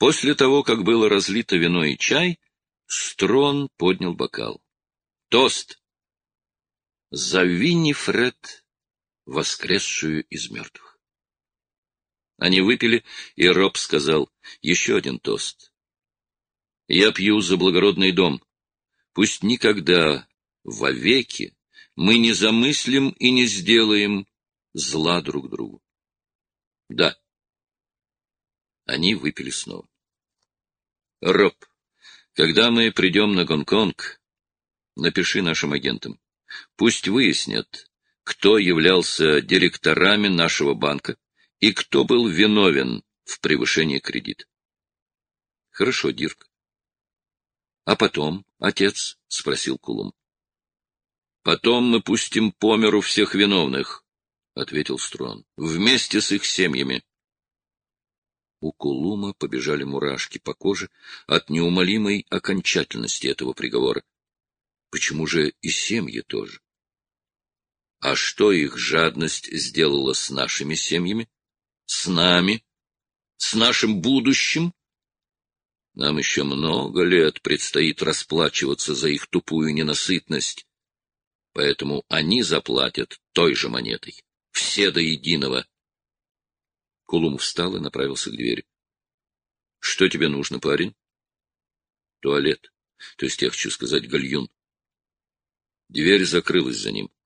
После того, как было разлито вино и чай, Строн поднял бокал. Тост! За Виннифред, воскресшую из мертвых. Они выпили, и Роб сказал: еще один тост. Я пью за благородный дом. Пусть никогда, вовеки, мы не замыслим и не сделаем зла друг другу. Да. Они выпили снова. Роб, когда мы придем на Гонконг, напиши нашим агентам. Пусть выяснят, кто являлся директорами нашего банка и кто был виновен в превышении кредита. Хорошо, Дирк. А потом, отец? — спросил Кулум. Потом мы пустим по миру всех виновных, — ответил Строн, — вместе с их семьями. У Кулума побежали мурашки по коже от неумолимой окончательности этого приговора. Почему же и семьи тоже? А что их жадность сделала с нашими семьями? С нами? С нашим будущим? Нам еще много лет предстоит расплачиваться за их тупую ненасытность. Поэтому они заплатят той же монетой. Все до единого. Кулум встал и направился к двери. — Что тебе нужно, парень? — Туалет. То есть я хочу сказать гальюн. Дверь закрылась за ним.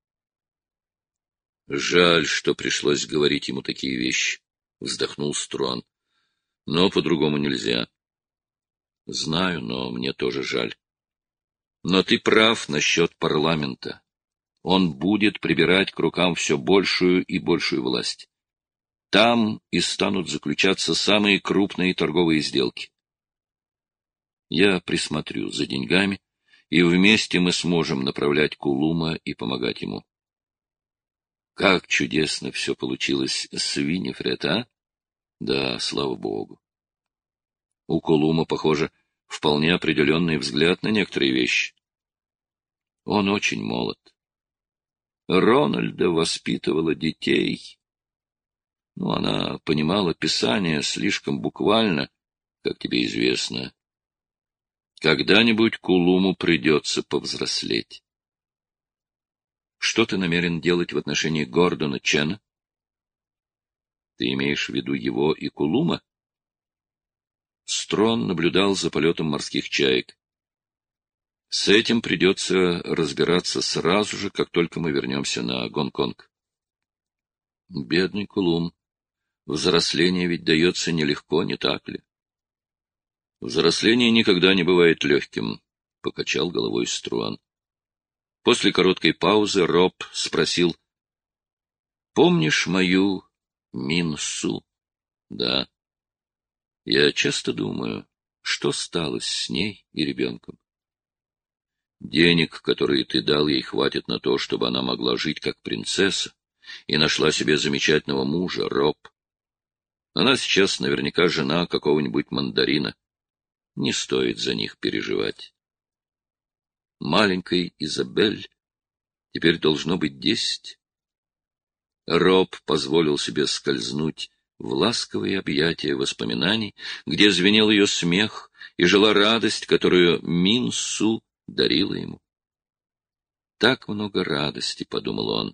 Жаль, что пришлось говорить ему такие вещи, — вздохнул Строн. Но по-другому нельзя. Знаю, но мне тоже жаль. Но ты прав насчет парламента. Он будет прибирать к рукам все большую и большую власть. Там и станут заключаться самые крупные торговые сделки. Я присмотрю за деньгами, и вместе мы сможем направлять Кулума и помогать ему. Как чудесно все получилось с Виннифред, а? Да, слава богу. У Кулума, похоже, вполне определенный взгляд на некоторые вещи. Он очень молод. Рональда воспитывала детей. Ну, она понимала Писание слишком буквально, как тебе известно. Когда-нибудь Кулуму придется повзрослеть. Что ты намерен делать в отношении Гордона Чена? Ты имеешь в виду его и Кулума? Строн наблюдал за полетом морских чаек. С этим придется разбираться сразу же, как только мы вернемся на Гонконг. Бедный Кулум. Взросление ведь дается нелегко, не так ли? Взросление никогда не бывает легким, — покачал головой Струан. После короткой паузы Роб спросил: — Помнишь мою Минсу? — Да. Я часто думаю, что стало с ней и ребенком. Денег, которые ты дал ей, хватит на то, чтобы она могла жить как принцесса и нашла себе замечательного мужа, Роб. Она сейчас наверняка жена какого-нибудь мандарина. Не стоит за них переживать. Маленькой Изабель теперь должно быть 10. Роб позволил себе скользнуть в ласковые объятия воспоминаний, где звенел ее смех и жила радость, которую Минсу дарила ему. Так много радости, — подумал он.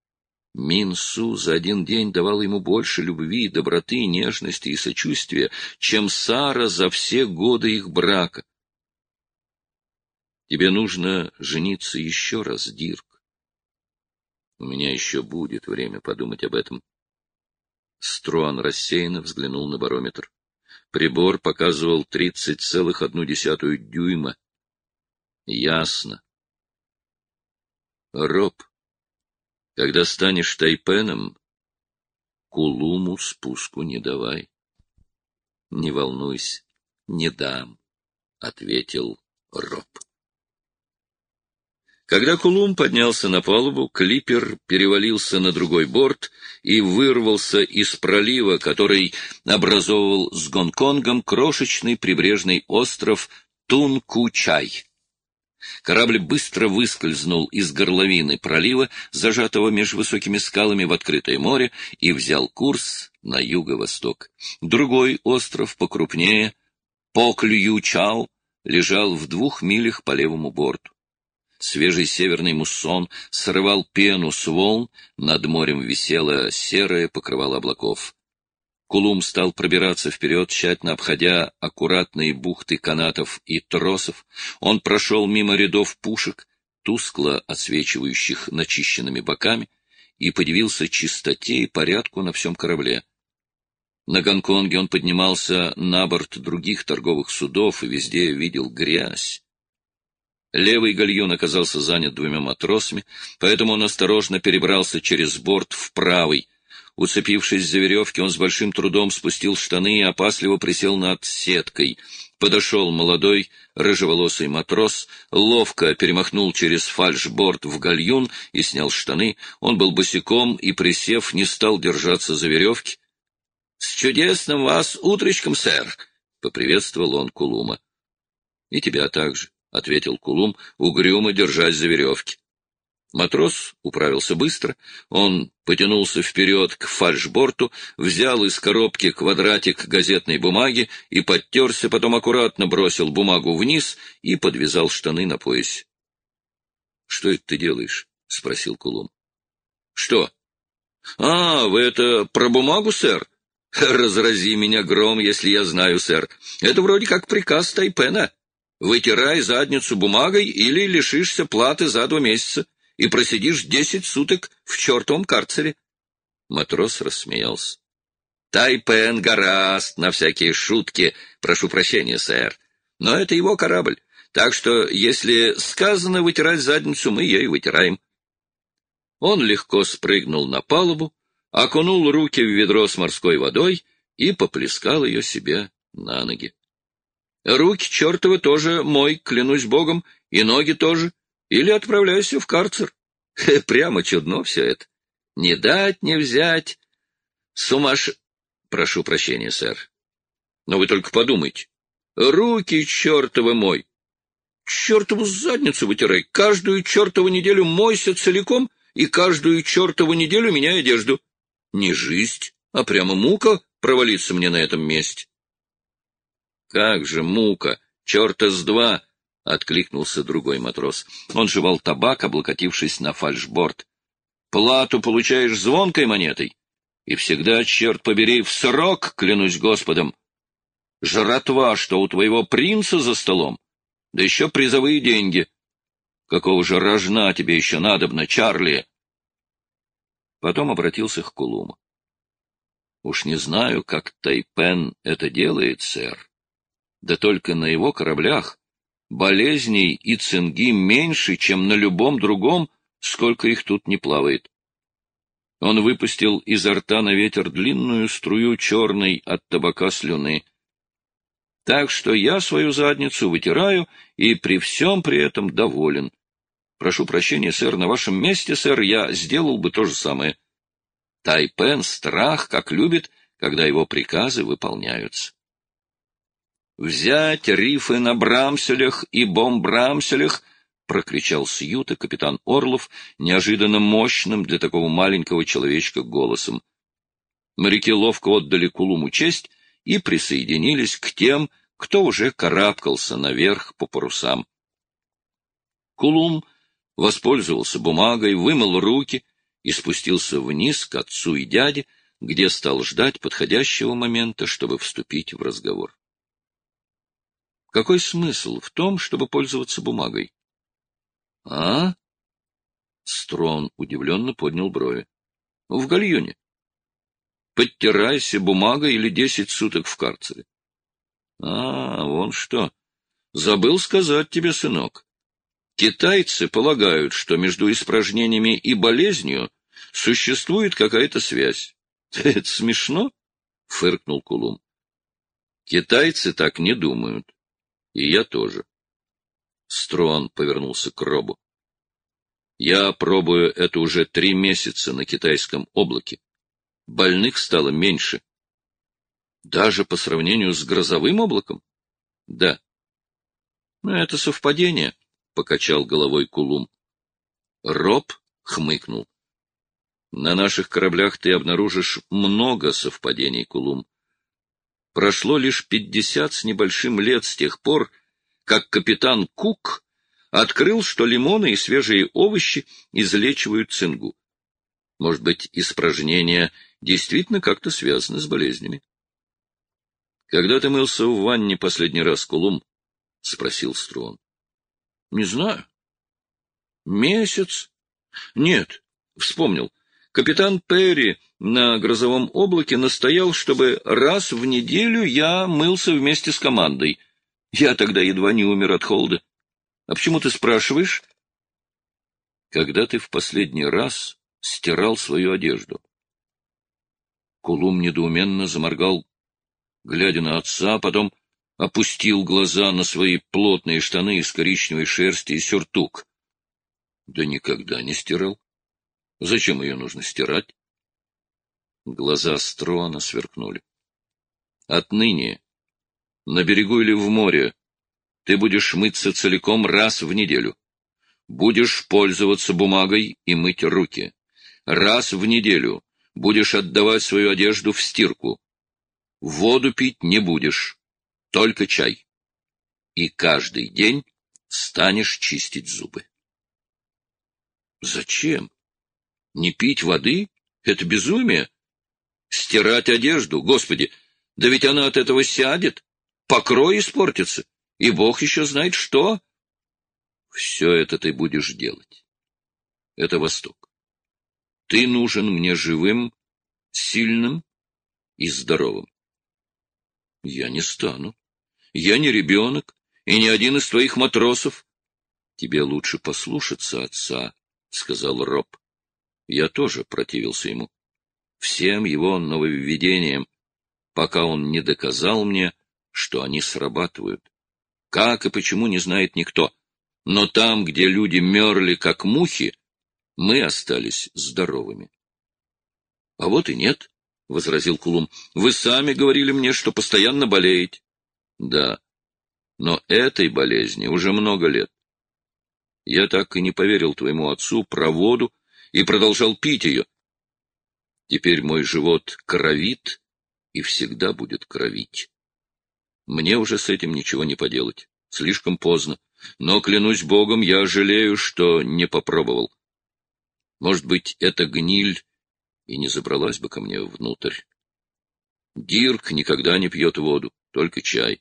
Минсу за один день давал ему больше любви, доброты, нежности и сочувствия, чем Сара за все годы их брака. Тебе нужно жениться еще раз, Дирк. У меня еще будет время подумать об этом. Струан рассеянно взглянул на барометр. Прибор показывал 30,1 дюйма. Ясно. Роб, когда станешь тайпеном, Кулуму спуску не давай. — Не волнуйся, не дам, — ответил Роб. Когда Кулум поднялся на палубу, клиппер перевалился на другой борт и вырвался из пролива, который образовывал с Гонконгом крошечный прибрежный остров Тунку-Чай. Корабль быстро выскользнул из горловины пролива, зажатого между высокими скалами в открытое море, и взял курс на юго-восток. Другой остров, покрупнее, Поклью-Чау лежал в 2 милях по левому борту. Свежий северный муссон срывал пену с волн, над морем висело серое покрывало облаков. Кулум стал пробираться вперед, тщательно обходя аккуратные бухты канатов и тросов. Он прошел мимо рядов пушек, тускло отсвечивающих начищенными боками, и подивился чистоте и порядку на всем корабле. На Гонконге он поднимался на борт других торговых судов и везде видел грязь. Левый гальюн оказался занят 2 матросами, поэтому он осторожно перебрался через борт в правый. Уцепившись за веревки, он с большим трудом спустил штаны и опасливо присел над сеткой. Подошел молодой, рыжеволосый матрос, ловко перемахнул через фальшборд в гальюн и снял штаны. Он был босиком и, присев, не стал держаться за веревки. — С чудесным вас утречком, сэр! — поприветствовал он Кулума. — И тебя также, — ответил Кулум, угрюмо держась за веревки. Матрос управился быстро. Он потянулся вперед к фальшборту, взял из коробки квадратик газетной бумаги и подтерся, потом аккуратно бросил бумагу вниз и подвязал штаны на поясе. — Что это ты делаешь? — спросил Кулум. — Что? — вы это про бумагу, сэр? — Разрази меня гром, если я знаю, сэр. Это вроде как приказ Тайпена. Вытирай задницу бумагой или лишишься платы за 2 месяца. И просидишь 10 суток в чертовом карцере. Матрос рассмеялся. — Тайпен гораст на всякие шутки, прошу прощения, сэр. Но это его корабль, так что, если сказано вытирать задницу, мы ее и вытираем. Он легко спрыгнул на палубу, окунул руки в ведро с морской водой и поплескал ее себе на ноги. — Руки чертовы тоже мой, клянусь богом, и ноги тоже. Или отправляйся в карцер. Прямо чудно все это. Не дать, не взять. Прошу прощения, сэр. Но вы только подумайте. Руки чертовы мой. Чертову задницу вытирай. Каждую чертову неделю мойся целиком и каждую чертову неделю меняй одежду. Не жизнь, а прямо мука провалиться мне на этом месте. Как же мука, черта с два! — откликнулся другой матрос. Он жевал табак, облокотившись на фальшборд. — Плату получаешь звонкой монетой. И всегда, черт побери, в срок, клянусь Господом. Жратва, что у твоего принца за столом, да еще призовые деньги. Какого же рожна тебе еще надобно, Чарли? Потом обратился к Кулуму. — Уж не знаю, как Тайпен это делает, сэр. Да только на его кораблях болезней и цинги меньше, чем на любом другом, сколько их тут не плавает. Он выпустил изо рта на ветер длинную струю черной от табака слюны. Так что я свою задницу вытираю и при всем при этом доволен. Прошу прощения, сэр, на вашем месте, сэр, я сделал бы то же самое. Тайпен страх, как любит, когда его приказы выполняются. «Взять рифы на брамселях и бомбрамселях!» — прокричал с юта капитан Орлов неожиданно мощным для такого маленького человечка голосом. Моряки ловко отдали Кулуму честь и присоединились к тем, кто уже карабкался наверх по парусам. Кулум воспользовался бумагой, вымыл руки и спустился вниз к отцу и дяде, где стал ждать подходящего момента, чтобы вступить в разговор. Какой смысл в том, чтобы пользоваться бумагой? — А? Строн удивленно поднял брови. — В гальюне. Подтирайся бумагой или 10 суток в карцере. — вон что. Забыл сказать тебе, сынок. Китайцы полагают, что между испражнениями и болезнью существует какая-то связь. — Это смешно? — фыркнул Кулум. — Китайцы так не думают. И я тоже. Строн повернулся к Робу. Я пробую это уже 3 месяца на китайском облаке. Больных стало меньше. Даже по сравнению с грозовым облаком? Да. Это совпадение, — покачал головой Кулум. Роб хмыкнул. На наших кораблях ты обнаружишь много совпадений, Кулум. прошло лишь 50 с небольшим лет с тех пор, как капитан Кук открыл, что лимоны и свежие овощи излечивают цингу. Может быть, испражнения действительно как-то связаны с болезнями. — Когда ты мылся в ванне последний раз, Кулум? — спросил Строн. — Не знаю. — Месяц? — Нет, вспомнил. Капитан Перри на грозовом облаке настоял, чтобы раз в неделю я мылся вместе с командой. Я тогда едва не умер от холода. А почему ты спрашиваешь? Когда ты в последний раз стирал свою одежду? Кулум недоуменно заморгал, глядя на отца, потом опустил глаза на свои плотные штаны из коричневой шерсти и сюртук. Да никогда не стирал. Зачем ее нужно стирать? Глаза Строна сверкнули. Отныне, на берегу или в море, ты будешь мыться целиком раз в неделю. Будешь пользоваться бумагой и мыть руки. Раз в неделю будешь отдавать свою одежду в стирку. Воду пить не будешь, только чай. И каждый день станешь чистить зубы. Зачем? Не пить воды? Это безумие. Стирать одежду? Господи, да ведь она от этого сядет. Покрой испортится. И Бог еще знает что. Все это ты будешь делать. Это Восток. Ты нужен мне живым, сильным и здоровым. Я не стану. Я не ребенок и не один из твоих матросов. Тебе лучше послушаться отца, — сказал Роб. Я тоже противился ему. Всем его нововведениям, пока он не доказал мне, что они срабатывают. Как и почему, не знает никто. Но там, где люди мерли, как мухи, мы остались здоровыми. — А вот и нет, — возразил Кулум. — Вы сами говорили мне, что постоянно болеете. — Да, но этой болезни уже много лет. Я так и не поверил твоему отцу про воду и продолжал пить ее. Теперь мой живот кровит и всегда будет кровить. Мне уже с этим ничего не поделать. Слишком поздно. Но, клянусь Богом, я жалею, что не попробовал. Может быть, эта гниль и не забралась бы ко мне внутрь. Дирк никогда не пьет воду, только чай.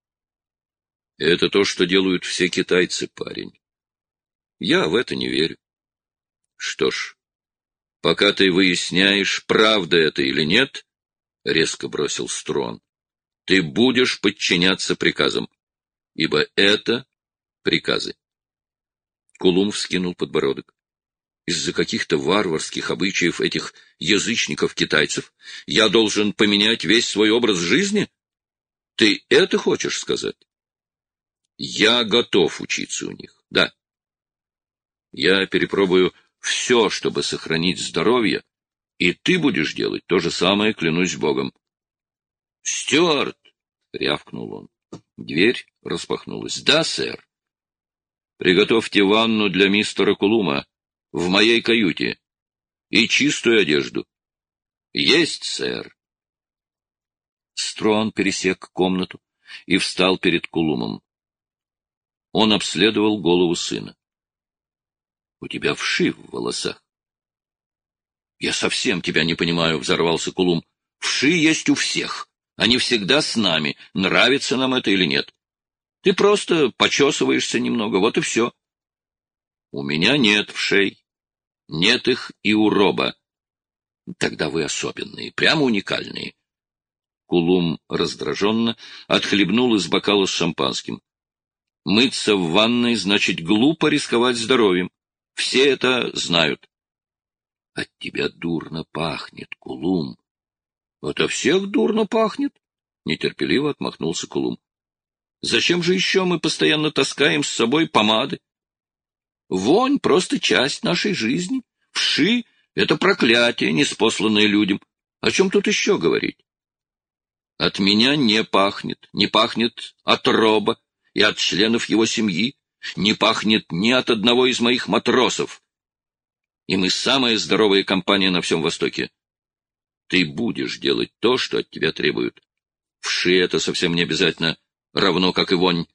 Это то, что делают все китайцы, парень. Я в это не верю. Что ж, пока ты выясняешь, правда это или нет, — резко бросил Строн, — ты будешь подчиняться приказам, ибо это приказы. Кулум вскинул подбородок. Из-за каких-то варварских обычаев этих язычников-китайцев я должен поменять весь свой образ жизни? Ты это хочешь сказать? Я готов учиться у них, да. Я перепробую все, чтобы сохранить здоровье, и ты будешь делать то же самое, клянусь Богом. — Стюарт! — рявкнул он. Дверь распахнулась. — Да, сэр. — Приготовьте ванну для мистера Кулума в моей каюте и чистую одежду. — Есть, сэр. Строн пересек комнату и встал перед Кулумом. Он обследовал голову сына. — У тебя вши в волосах. — Я совсем тебя не понимаю, — взорвался Кулум. — Вши есть у всех. Они всегда с нами, нравится нам это или нет. Ты просто почесываешься немного, вот и все. У меня нет вшей. Нет их и у Роба. Тогда вы особенные, прямо уникальные. Кулум раздраженно отхлебнул из бокала с шампанским. Мыться в ванной значит глупо рисковать здоровьем. Все это знают. От тебя дурно пахнет, Кулум. Ото всех дурно пахнет, нетерпеливо отмахнулся Кулум. Зачем же еще мы постоянно таскаем с собой помады? Вонь — просто часть нашей жизни. Вши — это проклятие, ниспосланное людям. О чем тут еще говорить? От меня не пахнет от Роба и от членов его семьи, не пахнет ни от одного из моих матросов. И мы самая здоровая компания на всем Востоке. Ты будешь делать то, что от тебя требуют. Вши — это совсем не обязательно, равно как и вонь.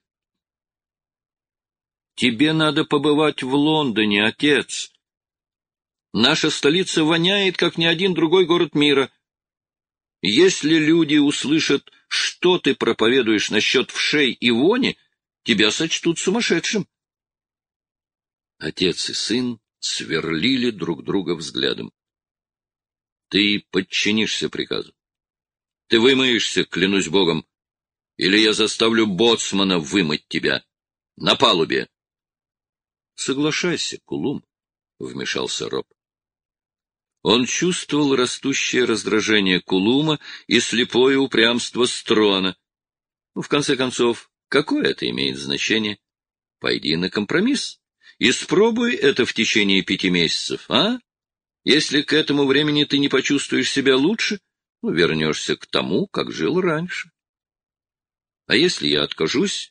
Тебе надо побывать в Лондоне, отец. Наша столица воняет, как ни один другой город мира. Если люди услышат, что ты проповедуешь насчет вшей и вони, тебя сочтут сумасшедшим. Отец и сын сверлили друг друга взглядом. Ты подчинишься приказу. Ты вымоешься, клянусь Богом, или я заставлю боцмана вымыть тебя на палубе. Соглашайся, Кулум, — вмешался Роб. Он чувствовал растущее раздражение Кулума и слепое упрямство Строна. Ну, в конце концов, какое это имеет значение? Пойди на компромисс. Испробуй это в течение 5 месяцев, а? Если к этому времени ты не почувствуешь себя лучше, ну, вернешься к тому, как жил раньше. А если я откажусь?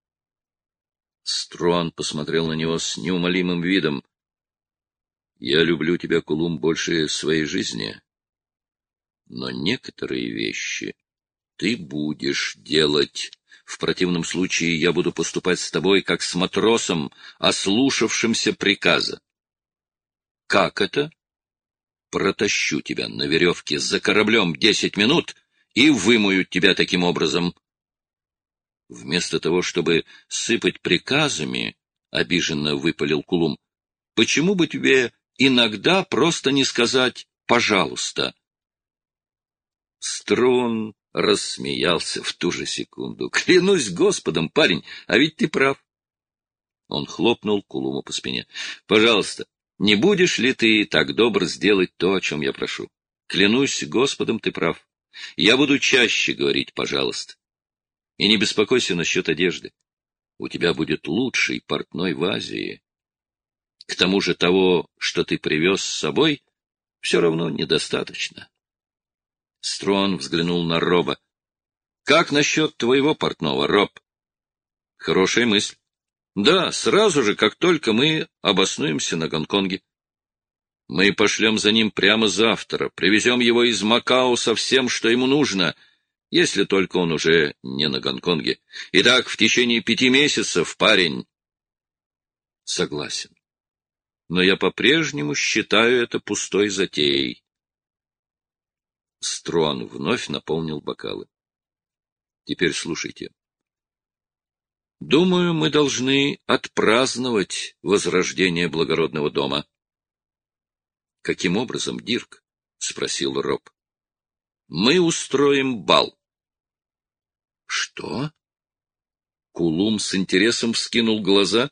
Строн посмотрел на него с неумолимым видом. Я люблю тебя, Кулум, больше своей жизни. Но некоторые вещи ты будешь делать. В противном случае я буду поступать с тобой, как с матросом, ослушавшимся приказа. Как это? Протащу тебя на веревке за кораблем 10 минут и вымою тебя таким образом. Вместо того, чтобы сыпать приказами, — обиженно выпалил Кулум, — почему бы тебе иногда просто не сказать «пожалуйста»? Струн рассмеялся в ту же секунду. — Клянусь Господом, парень, а ведь ты прав. Он хлопнул Кулума по спине. — Пожалуйста, не будешь ли ты так добр сделать то, о чем я прошу? Клянусь Господом, ты прав. Я буду чаще говорить «пожалуйста». И не беспокойся насчет одежды. У тебя будет лучший портной в Азии. К тому же того, что ты привез с собой, все равно недостаточно. Строн взглянул на Роба. — Как насчет твоего портного, Роб? — Хорошая мысль. Да, сразу же, как только мы обоснуемся на Гонконге. Мы пошлем за ним прямо завтра, привезем его из Макао со всем, что ему нужно, если только он уже не на Гонконге. Итак, в течение 5 месяцев, парень. Согласен. Но я по-прежнему считаю это пустой затеей. Строн вновь наполнил бокалы. Теперь слушайте. Думаю, мы должны отпраздновать возрождение благородного дома. — Каким образом, Дирк? — спросил Роб. — Мы устроим бал. — Что? Кулум с интересом вскинул глаза,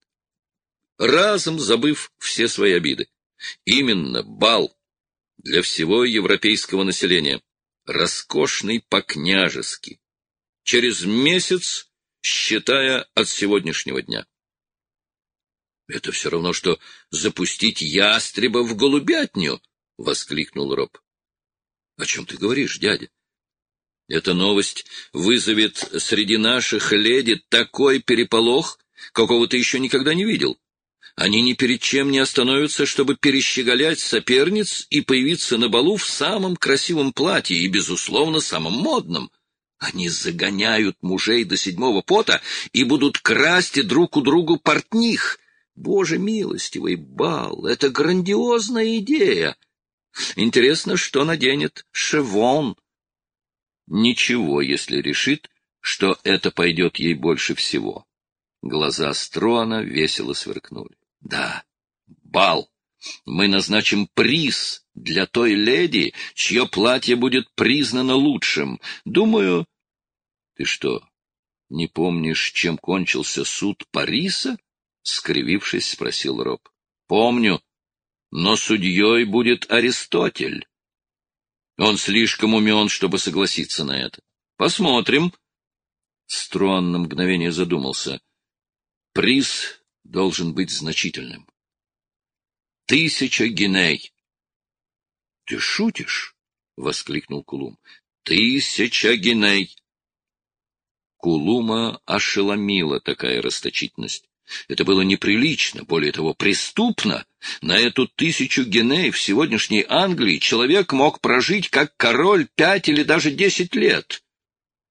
разом забыв все свои обиды. Именно бал для всего европейского населения. Роскошный по-княжески. Через месяц, считая от сегодняшнего дня. — Это все равно, что запустить ястреба в голубятню! — воскликнул Роб. — О чем ты говоришь, дядя? Эта новость вызовет среди наших леди такой переполох, какого ты еще никогда не видел. Они ни перед чем не остановятся, чтобы перещеголять соперниц и появиться на балу в самом красивом платье и, безусловно, самом модном. Они загоняют мужей до 7-го пота и будут красть друг у друга портних. Боже милостивый, бал — это грандиозная идея. Интересно, что наденет Шевон? Ничего, если решит, что это пойдет ей больше всего. Глаза Строна весело сверкнули. Да, бал. Мы назначим приз для той леди, чье платье будет признано лучшим. Думаю... Ты что, не помнишь, чем кончился суд Париса? — скривившись, спросил Роб. — Помню, но судьей будет Аристотель. Он слишком умен, чтобы согласиться на это. Посмотрим. Строн на мгновение задумался. Приз должен быть значительным. 1000 гиней. — Ты шутишь? — воскликнул Кулум. — 1000 гиней. Кулума ошеломила такая расточительность. Это было неприлично, более того, преступно. На эту 1000 гиней в сегодняшней Англии человек мог прожить как король 5 или даже 10 лет.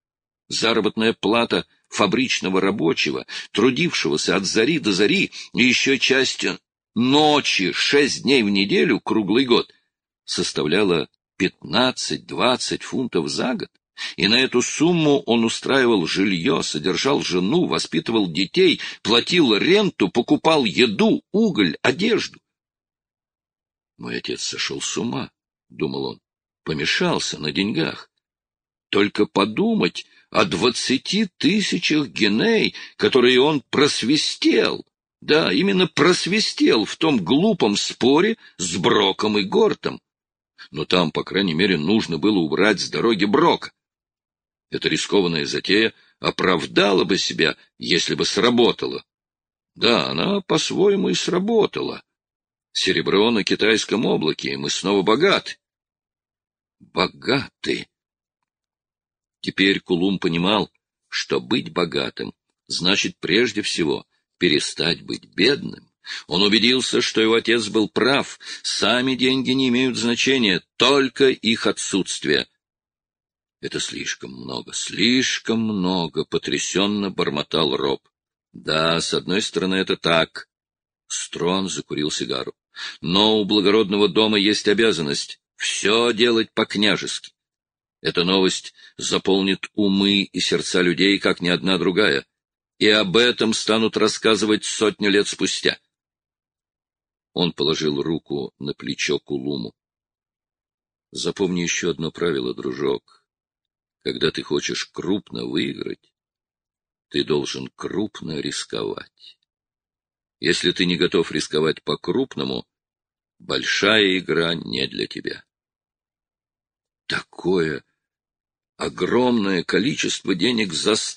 Заработная плата фабричного рабочего, трудившегося от зари до зари, и еще часть ночи 6 дней в неделю, круглый год, составляла 15-20 фунтов за год. И на эту сумму он устраивал жилье, содержал жену, воспитывал детей, платил ренту, покупал еду, уголь, одежду. «Мой отец сошел с ума», — думал он, — «помешался на деньгах. Только подумать о 20 000 гиней, которые он просвистел, да, именно просвистел в том глупом споре с Броком и Гортом. Но там, по крайней мере, нужно было убрать с дороги Брока. Эта рискованная затея оправдала бы себя, если бы сработала. Да, она по-своему и сработала. Серебро на китайском облаке, и мы снова богаты. Богаты. Теперь Кулум понимал, что быть богатым значит прежде всего перестать быть бедным. Он убедился, что его отец был прав. Сами деньги не имеют значения, только их отсутствие. Это слишком много, потрясенно бормотал Роб. Да, с одной стороны, это так. Строн закурил сигару. Но у благородного дома есть обязанность все делать по-княжески. Эта новость заполнит умы и сердца людей, как ни одна другая. И об этом станут рассказывать 100 лет спустя. Он положил руку на плечо Кулуму. Запомни еще одно правило, дружок. Когда ты хочешь крупно выиграть, ты должен крупно рисковать. Если ты не готов рисковать по-крупному, большая игра не для тебя. Такое огромное количество денег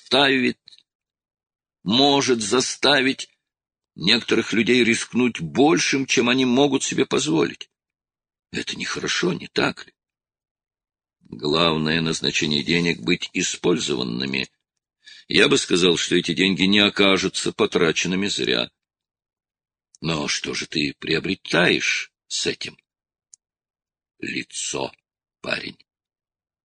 может заставить некоторых людей рискнуть большим, чем они могут себе позволить. Это нехорошо, не так ли? Главное назначение денег — быть использованными. Я бы сказал, что эти деньги не окажутся потраченными зря. Но что же ты приобретаешь с этим? Лицо, парень.